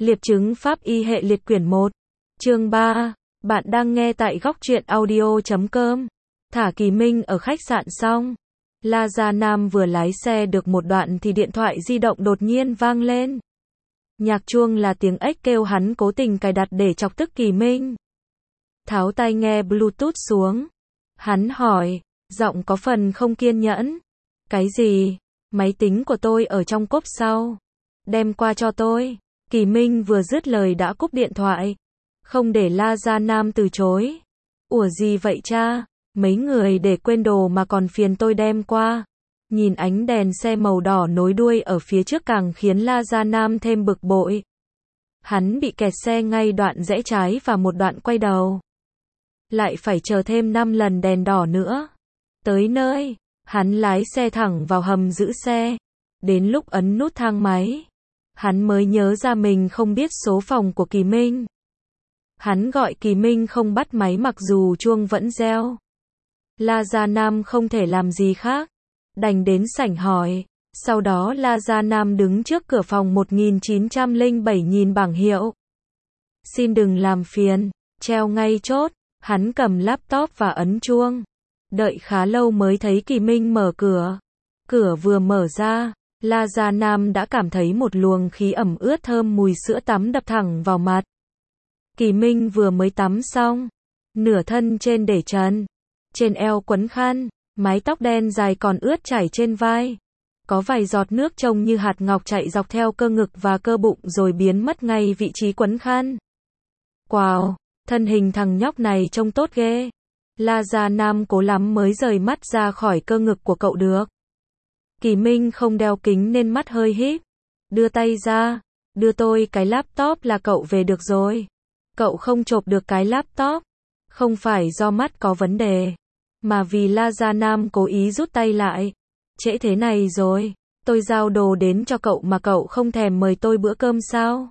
Liệp chứng pháp y hệ liệt quyển 1. Chương 3. Bạn đang nghe tại góc truyện audio.com. Thả Kỳ Minh ở khách sạn xong, La Gia Nam vừa lái xe được một đoạn thì điện thoại di động đột nhiên vang lên. Nhạc chuông là tiếng ếch kêu hắn cố tình cài đặt để chọc tức Kỳ Minh. Tháo tai nghe Bluetooth xuống. Hắn hỏi, giọng có phần không kiên nhẫn. Cái gì? Máy tính của tôi ở trong cốp sau. Đem qua cho tôi. Kỳ Minh vừa dứt lời đã cúp điện thoại. Không để La Gia Nam từ chối. Ủa gì vậy cha? Mấy người để quên đồ mà còn phiền tôi đem qua. Nhìn ánh đèn xe màu đỏ nối đuôi ở phía trước càng khiến La Gia Nam thêm bực bội. Hắn bị kẹt xe ngay đoạn rẽ trái và một đoạn quay đầu. Lại phải chờ thêm 5 lần đèn đỏ nữa. Tới nơi, hắn lái xe thẳng vào hầm giữ xe. Đến lúc ấn nút thang máy, hắn mới nhớ ra mình không biết số phòng của Kỳ Minh. Hắn gọi Kỳ Minh không bắt máy mặc dù chuông vẫn reo. La Gia Nam không thể làm gì khác, đành đến sảnh hỏi. Sau đó La Gia Nam đứng trước cửa phòng 1907 nhìn bảng hiệu. Xin đừng làm phiền, treo ngay chốt. Hắn cầm laptop và ấn chuông. Đợi khá lâu mới thấy Kỳ Minh mở cửa. Cửa vừa mở ra, La Gia Nam đã cảm thấy một luồng khí ẩm ướt thơm mùi sữa tắm đập thẳng vào mặt. Kỳ Minh vừa mới tắm xong, nửa thân trên để trần, trên eo quấn khăn, mái tóc đen dài còn ướt chảy trên vai. Có vài giọt nước trông như hạt ngọc chạy dọc theo cơ ngực và cơ bụng rồi biến mất ngay vị trí quấn khăn. Wow, thân hình thằng nhóc này trông tốt ghê. La Gia Nam cố lắm mới rời mắt ra khỏi cơ ngực của cậu được. Kỳ Minh không đeo kính nên mắt hơi híp. Đưa tay ra, đưa tôi cái laptop là cậu về được rồi. Cậu không chộp được cái laptop. Không phải do mắt có vấn đề, mà vì La Gia Nam cố ý rút tay lại. Trễ thế này rồi, tôi giao đồ đến cho cậu mà cậu không thèm mời tôi bữa cơm sao?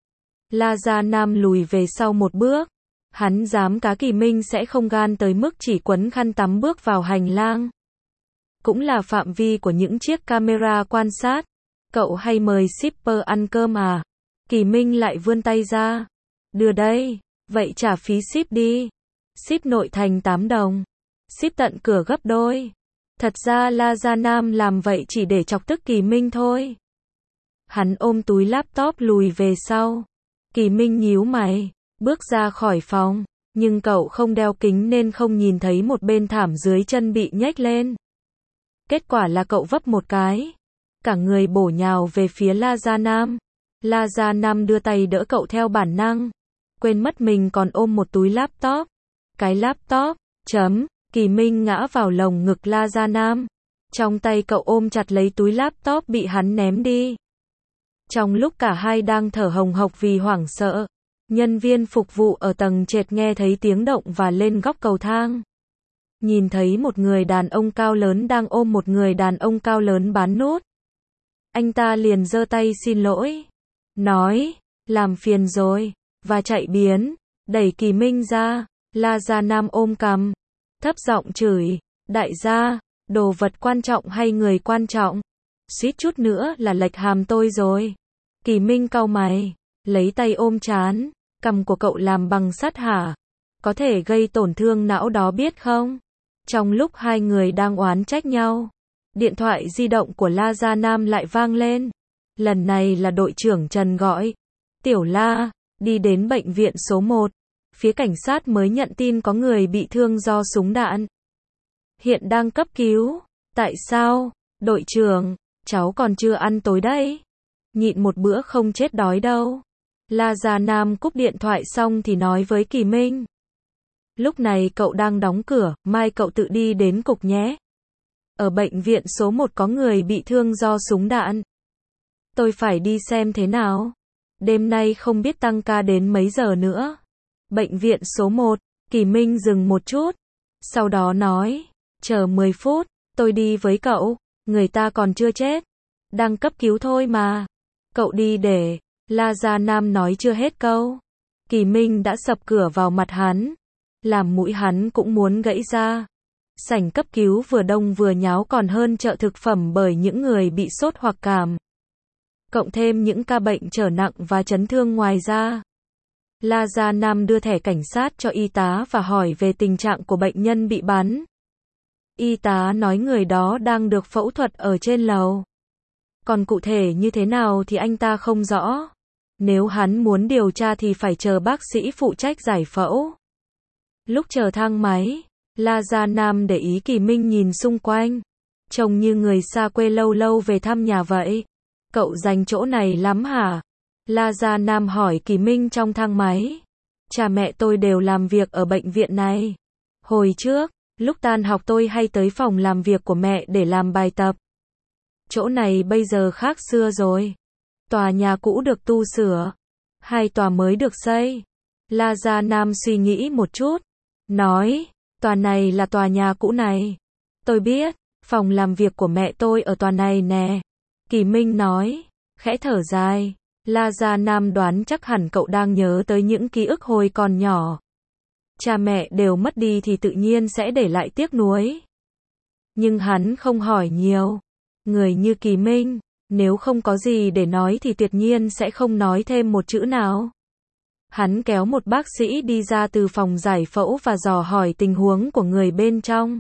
La Gia Nam lùi về sau một bước. Hắn dám cá Kỳ Minh sẽ không gan tới mức chỉ quấn khăn tắm bước vào hành lang. Cũng là phạm vi của những chiếc camera quan sát. Cậu hay mời shipper ăn cơm à? Kỳ Minh lại vươn tay ra. Đưa đây, vậy trả phí ship đi. Ship nội thành 8 đồng. Ship tận cửa gấp đôi. Thật ra La Gia Nam làm vậy chỉ để chọc tức Kỳ Minh thôi. Hắn ôm túi laptop lùi về sau. Kỳ Minh nhíu mày, bước ra khỏi phòng. Nhưng cậu không đeo kính nên không nhìn thấy một bên thảm dưới chân bị nhếch lên. Kết quả là cậu vấp một cái. Cả người bổ nhào về phía La Gia Nam. La Gia Nam đưa tay đỡ cậu theo bản năng. Quên mất mình còn ôm một túi laptop. Cái laptop, Kỳ Minh ngã vào lồng ngực La Gia Nam. Trong tay cậu ôm chặt lấy túi laptop bị hắn ném đi. Trong lúc cả hai đang thở hồng hộc vì hoảng sợ, nhân viên phục vụ ở tầng trệt nghe thấy tiếng động và lên góc cầu thang. Nhìn thấy một người đàn ông cao lớn đang ôm một người đàn ông cao lớn bán nút. Anh ta liền giơ tay xin lỗi. Nói, làm phiền rồi, và chạy biến, đẩy Kỳ Minh ra. La Gia Nam ôm cằm, thấp giọng chửi, đại gia, đồ vật quan trọng hay người quan trọng? Suýt chút nữa là lệch hàm tôi rồi. Kỳ Minh cau mày, lấy tay ôm trán, cằm của cậu làm bằng sắt hả? Có thể gây tổn thương não đó biết không? Trong lúc hai người đang oán trách nhau, điện thoại di động của La Gia Nam lại vang lên. Lần này là đội trưởng Trần gọi. Tiểu La, đi đến bệnh viện số 1. Phía cảnh sát mới nhận tin có người bị thương do súng đạn. Hiện đang cấp cứu. Tại sao? Đội trưởng, cháu còn chưa ăn tối đấy. Nhịn một bữa không chết đói đâu. La Gia Nam cúp điện thoại xong thì nói với Kỳ Minh. Lúc này cậu đang đóng cửa, mai cậu tự đi đến cục nhé. Ở bệnh viện số 1 có người bị thương do súng đạn. Tôi phải đi xem thế nào. Đêm nay không biết tăng ca đến mấy giờ nữa. Bệnh viện số 1, Kỳ Minh dừng một chút. Sau đó nói, chờ 10 phút, tôi đi với cậu, người ta còn chưa chết. Đang cấp cứu thôi mà. Cậu đi để, La Gia Nam nói chưa hết câu. Kỳ Minh đã sập cửa vào mặt hắn. Làm mũi hắn cũng muốn gãy ra. Sảnh cấp cứu vừa đông vừa nháo còn hơn chợ thực phẩm bởi những người bị sốt hoặc cảm. cộng thêm những ca bệnh trở nặng và chấn thương ngoài ra. La Gia Nam đưa thẻ cảnh sát cho y tá và hỏi về tình trạng của bệnh nhân bị bắn. Y tá nói người đó đang được phẫu thuật ở trên lầu. Còn cụ thể như thế nào thì anh ta không rõ. Nếu hắn muốn điều tra thì phải chờ bác sĩ phụ trách giải phẫu. Lúc chờ thang máy, La Gia Nam để ý Kỳ Minh nhìn xung quanh. Trông như người xa quê lâu lâu về thăm nhà vậy. Cậu dành chỗ này lắm hả? La Gia Nam hỏi Kỳ Minh trong thang máy. Cha mẹ tôi đều làm việc ở bệnh viện này. Hồi trước, lúc tan học tôi hay tới phòng làm việc của mẹ để làm bài tập. Chỗ này bây giờ khác xưa rồi. Tòa nhà cũ được tu sửa. 2 tòa mới được xây. La Gia Nam suy nghĩ một chút. Nói, tòa này là tòa nhà cũ này. Tôi biết, phòng làm việc của mẹ tôi ở tòa này nè. Kỳ Minh nói, khẽ thở dài. La Gia Nam đoán chắc hẳn cậu đang nhớ tới những ký ức hồi còn nhỏ. Cha mẹ đều mất đi thì tự nhiên sẽ để lại tiếc nuối. Nhưng hắn không hỏi nhiều. Người như Kỳ Minh, nếu không có gì để nói thì tuyệt nhiên sẽ không nói thêm một chữ nào. Hắn kéo một bác sĩ đi ra từ phòng giải phẫu và dò hỏi tình huống của người bên trong.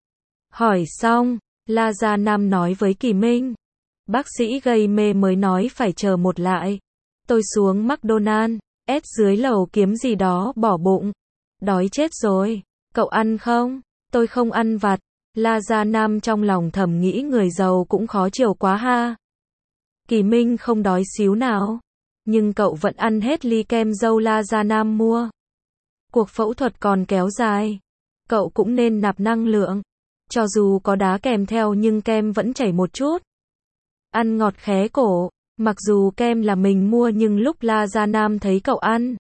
Hỏi xong, La Gia Nam nói với Kỳ Minh. Bác sĩ gây mê mới nói phải chờ một lại. Tôi xuống McDonald's, dưới lầu kiếm gì đó bỏ bụng. Đói chết rồi. Cậu ăn không? Tôi không ăn vặt. La Gia Nam trong lòng thầm nghĩ người giàu cũng khó chiều quá ha. Kỳ Minh không đói xíu nào. Nhưng cậu vẫn ăn hết ly kem dâu La Gia Nam mua. Cuộc phẫu thuật còn kéo dài. Cậu cũng nên nạp năng lượng. Cho dù có đá kèm theo nhưng kem vẫn chảy một chút. Ăn ngọt khé cổ. Mặc dù kem là mình mua nhưng lúc La Gia Nam thấy cậu ăn,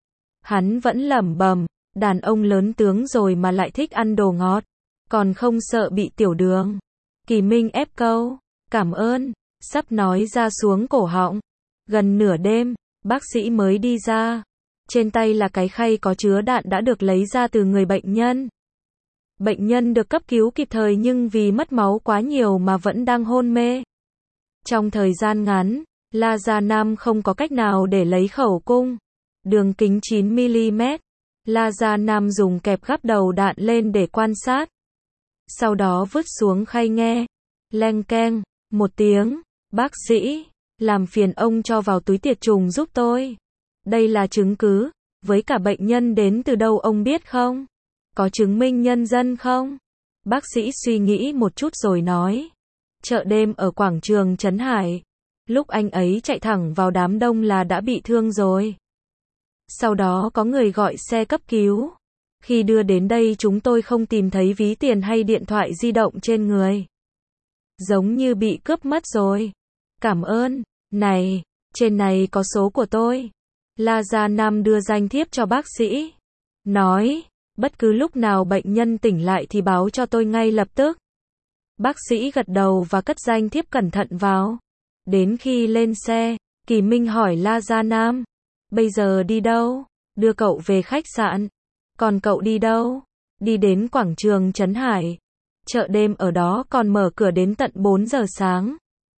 hắn vẫn lẩm bẩm, đàn ông lớn tướng rồi mà lại thích ăn đồ ngọt, còn không sợ bị tiểu đường. Kỳ Minh ép câu, cảm ơn, sắp nói ra xuống cổ họng. Gần nửa đêm, bác sĩ mới đi ra. Trên tay là cái khay có chứa đạn đã được lấy ra từ người bệnh nhân. Bệnh nhân được cấp cứu kịp thời nhưng vì mất máu quá nhiều mà vẫn đang hôn mê. Trong thời gian ngắn, La Gia Nam không có cách nào để lấy khẩu cung. Đường kính 9mm. La Gia Nam dùng kẹp gắp đầu đạn lên để quan sát. Sau đó vứt xuống khay nghe. Leng keng, một tiếng. Bác sĩ, làm phiền ông cho vào túi tiệt trùng giúp tôi. Đây là chứng cứ. Với cả bệnh nhân đến từ đâu ông biết không? Có chứng minh nhân dân không? Bác sĩ suy nghĩ một chút rồi nói. Chợ đêm ở quảng trường Trấn Hải. Lúc anh ấy chạy thẳng vào đám đông là đã bị thương rồi. Sau đó có người gọi xe cấp cứu. Khi đưa đến đây chúng tôi không tìm thấy ví tiền hay điện thoại di động trên người. Giống như bị cướp mất rồi. Cảm ơn. Này, trên này có số của tôi. La Gia Nam đưa danh thiếp cho bác sĩ. Nói, bất cứ lúc nào bệnh nhân tỉnh lại thì báo cho tôi ngay lập tức. Bác sĩ gật đầu và cất danh thiếp cẩn thận vào. Đến khi lên xe, Kỳ Minh hỏi La Gia Nam. Bây giờ đi đâu? Đưa cậu về khách sạn. Còn cậu đi đâu? Đi đến quảng trường Trấn Hải. Chợ đêm ở đó còn mở cửa đến tận 4 giờ sáng.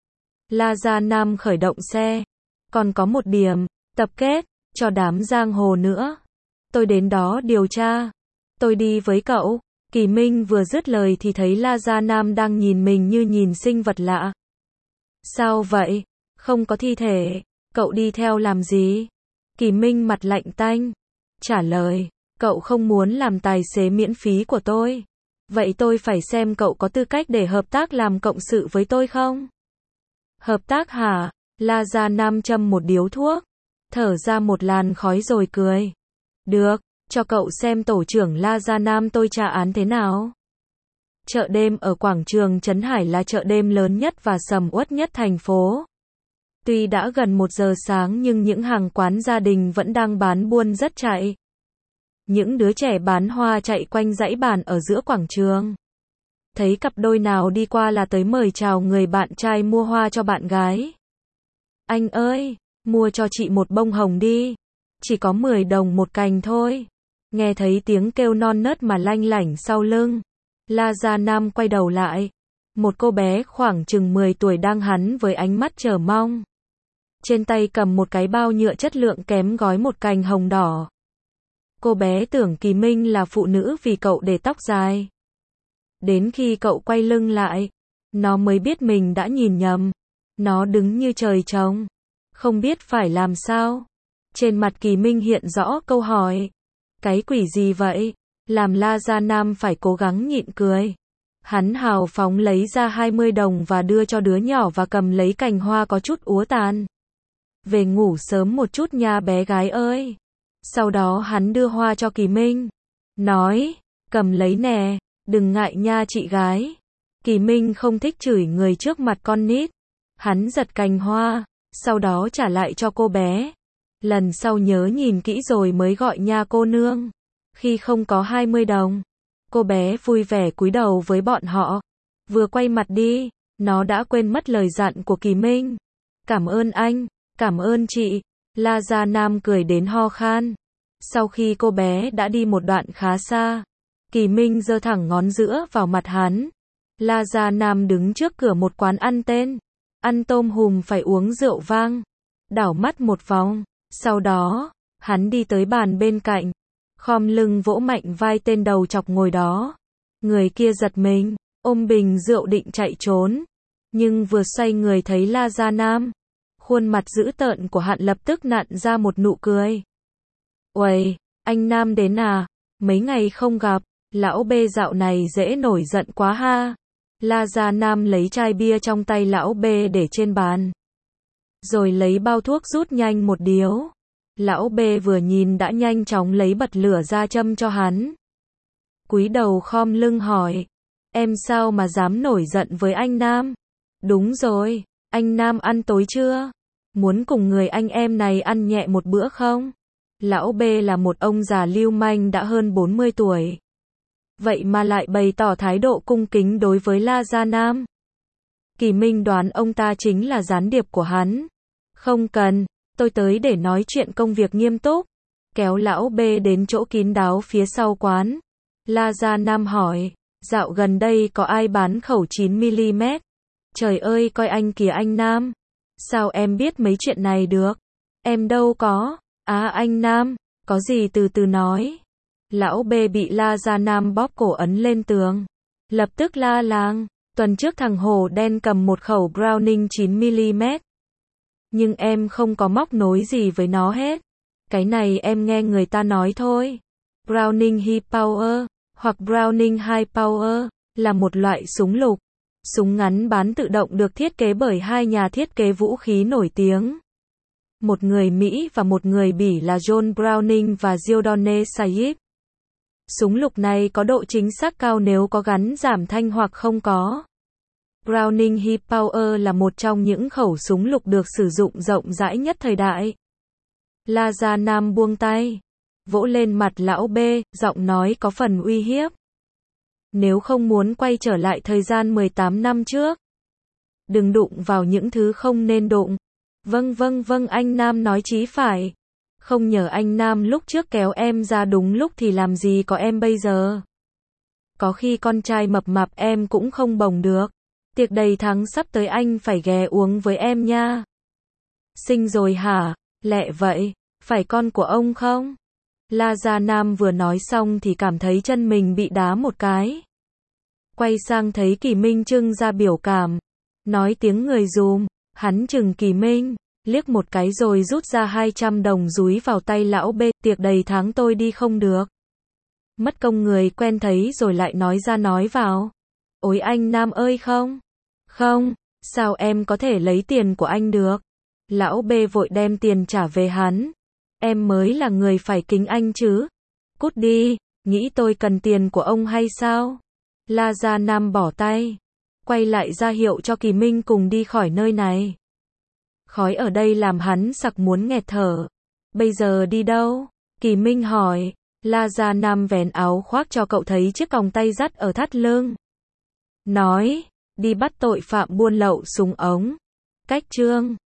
La Gia Nam khởi động xe. Còn có một điểm, tập kết, cho đám giang hồ nữa. Tôi đến đó điều tra. Tôi đi với cậu. Kỳ Minh vừa dứt lời thì thấy La Gia Nam đang nhìn mình như nhìn sinh vật lạ. Sao vậy? Không có thi thể. Cậu đi theo làm gì? Kỳ Minh mặt lạnh tanh. Trả lời, cậu không muốn làm tài xế miễn phí của tôi. Vậy tôi phải xem cậu có tư cách để hợp tác làm cộng sự với tôi không? Hợp tác hả? La Gia Nam châm một điếu thuốc. Thở ra một làn khói rồi cười. Được, cho cậu xem tổ trưởng La Gia Nam tôi tra án thế nào. Chợ đêm ở quảng trường Trấn Hải là chợ đêm lớn nhất và sầm uất nhất thành phố. Tuy đã gần 1 giờ sáng nhưng những hàng quán gia đình vẫn đang bán buôn rất chạy. Những đứa trẻ bán hoa chạy quanh dãy bàn ở giữa quảng trường. Thấy cặp đôi nào đi qua là tới mời chào người bạn trai mua hoa cho bạn gái. Anh ơi, mua cho chị một bông hồng đi. Chỉ có 10 đồng một cành thôi. Nghe thấy tiếng kêu non nớt mà lanh lảnh sau lưng. La Gia Nam quay đầu lại. Một cô bé khoảng chừng 10 tuổi đang hắn với ánh mắt chờ mong. trên tay cầm một cái bao nhựa chất lượng kém gói một cành hồng đỏ. Cô bé tưởng Kỳ Minh là phụ nữ vì cậu để tóc dài. Đến khi cậu quay lưng lại, nó mới biết mình đã nhìn nhầm. Nó đứng như trời trồng, không biết phải làm sao. Trên mặt Kỳ Minh hiện rõ câu hỏi. Cái quỷ gì vậy? Làm La Gia Nam phải cố gắng nhịn cười. Hắn hào phóng lấy ra 20 đồng và đưa cho đứa nhỏ và cầm lấy cành hoa có chút úa tàn. Về ngủ sớm một chút nha bé gái ơi. Sau đó hắn đưa hoa cho Kỳ Minh. Nói, cầm lấy nè, đừng ngại nha chị gái. Kỳ Minh không thích chửi người trước mặt con nít. Hắn giật cành hoa, sau đó trả lại cho cô bé. Lần sau nhớ nhìn kỹ rồi mới gọi nha cô nương. Khi không có 20 đồng, cô bé vui vẻ cúi đầu với bọn họ. Vừa quay mặt đi, nó đã quên mất lời dặn của Kỳ Minh. Cảm ơn anh, cảm ơn chị. La Gia Nam cười đến ho khan. Sau khi cô bé đã đi một đoạn khá xa, Kỳ Minh giơ thẳng ngón giữa vào mặt hắn. La Gia Nam đứng trước cửa một quán ăn tên ăn tôm hùm phải uống rượu vang. Đảo mắt một vòng, sau đó, hắn đi tới bàn bên cạnh, khom lưng vỗ mạnh vai tên đầu chọc ngồi đó. Người kia giật mình, ôm bình rượu định chạy trốn, nhưng vừa xoay người thấy La Gia Nam, khuôn mặt dữ tợn của hắn lập tức nặn ra một nụ cười. Uầy, anh Nam đến à? Mấy ngày không gặp, lão bê dạo này dễ nổi giận quá ha. La Gia Nam lấy chai bia trong tay lão bê để trên bàn, rồi lấy bao thuốc rút nhanh một điếu. Lão bê vừa nhìn đã nhanh chóng lấy bật lửa ra châm cho hắn. Cúi đầu khom lưng hỏi, em sao mà dám nổi giận với anh Nam? Đúng rồi, anh Nam ăn tối chưa? Muốn cùng người anh em này ăn nhẹ một bữa không? Lão bê là một ông già lưu manh đã hơn 40 tuổi. Vậy mà lại bày tỏ thái độ cung kính đối với La Gia Nam. Kỳ Minh đoán ông ta chính là gián điệp của hắn. Không cần, tôi tới để nói chuyện công việc nghiêm túc. Kéo lão bê đến chỗ kín đáo phía sau quán. La Gia Nam hỏi, dạo gần đây có ai bán khẩu 9mm? Trời ơi coi anh kìa anh Nam. Sao em biết mấy chuyện này được? Em đâu có. Anh Nam, có gì từ từ nói. Lão bê bị La Gia Nam bóp cổ ấn lên tường. Lập tức la làng, tuần trước thằng hổ đen cầm một khẩu Browning 9mm. Nhưng em không có móc nối gì với nó hết. Cái này em nghe người ta nói thôi. Browning High Power, hoặc Browning High Power, là một loại súng lục. Súng ngắn bán tự động được thiết kế bởi hai nhà thiết kế vũ khí nổi tiếng. Một người Mỹ và một người Bỉ là John Browning và Giordone Said. Súng lục này có độ chính xác cao nếu có gắn giảm thanh hoặc không có. Browning High Power là một trong những khẩu súng lục được sử dụng rộng rãi nhất thời đại. La Gia Nam buông tay, vỗ lên mặt lão bê, giọng nói có phần uy hiếp. Nếu không muốn quay trở lại thời gian 18 năm trước, đừng đụng vào những thứ không nên đụng. Vâng anh Nam nói chí phải. Không nhờ anh Nam lúc trước kéo em ra đúng lúc thì làm gì có em bây giờ. Có khi con trai mập mạp em cũng không bồng được. Tiệc đầy tháng sắp tới anh phải ghé uống với em nha. Sinh rồi hả? Lẹ vậy, phải con của ông không? La Gia Nam vừa nói xong thì cảm thấy chân mình bị đá một cái. Quay sang thấy Kỳ Minh trưng ra biểu cảm. Nói tiếng người dùm, hắn chừng Kỳ Minh, liếc một cái rồi rút ra 200 đồng dúi vào tay lão bê. Tiệc đầy tháng tôi đi không được. Mất công người quen thấy rồi lại nói ra nói vào. Ôi anh Nam ơi không. Không, sao em có thể lấy tiền của anh được? Lão bê vội đem tiền trả về hắn. Em mới là người phải kính anh chứ. Cút đi, nghĩ tôi cần tiền của ông hay sao? La Gia Nam bỏ tay, quay lại ra hiệu cho Kỳ Minh cùng đi khỏi nơi này. Khói ở đây làm hắn sặc muốn nghẹt thở. Bây giờ đi đâu? Kỳ Minh hỏi. La Gia Nam vén áo khoác cho cậu thấy chiếc còng tay dắt ở thắt lưng. Nói, đi bắt tội phạm buôn lậu súng ống. Cách chương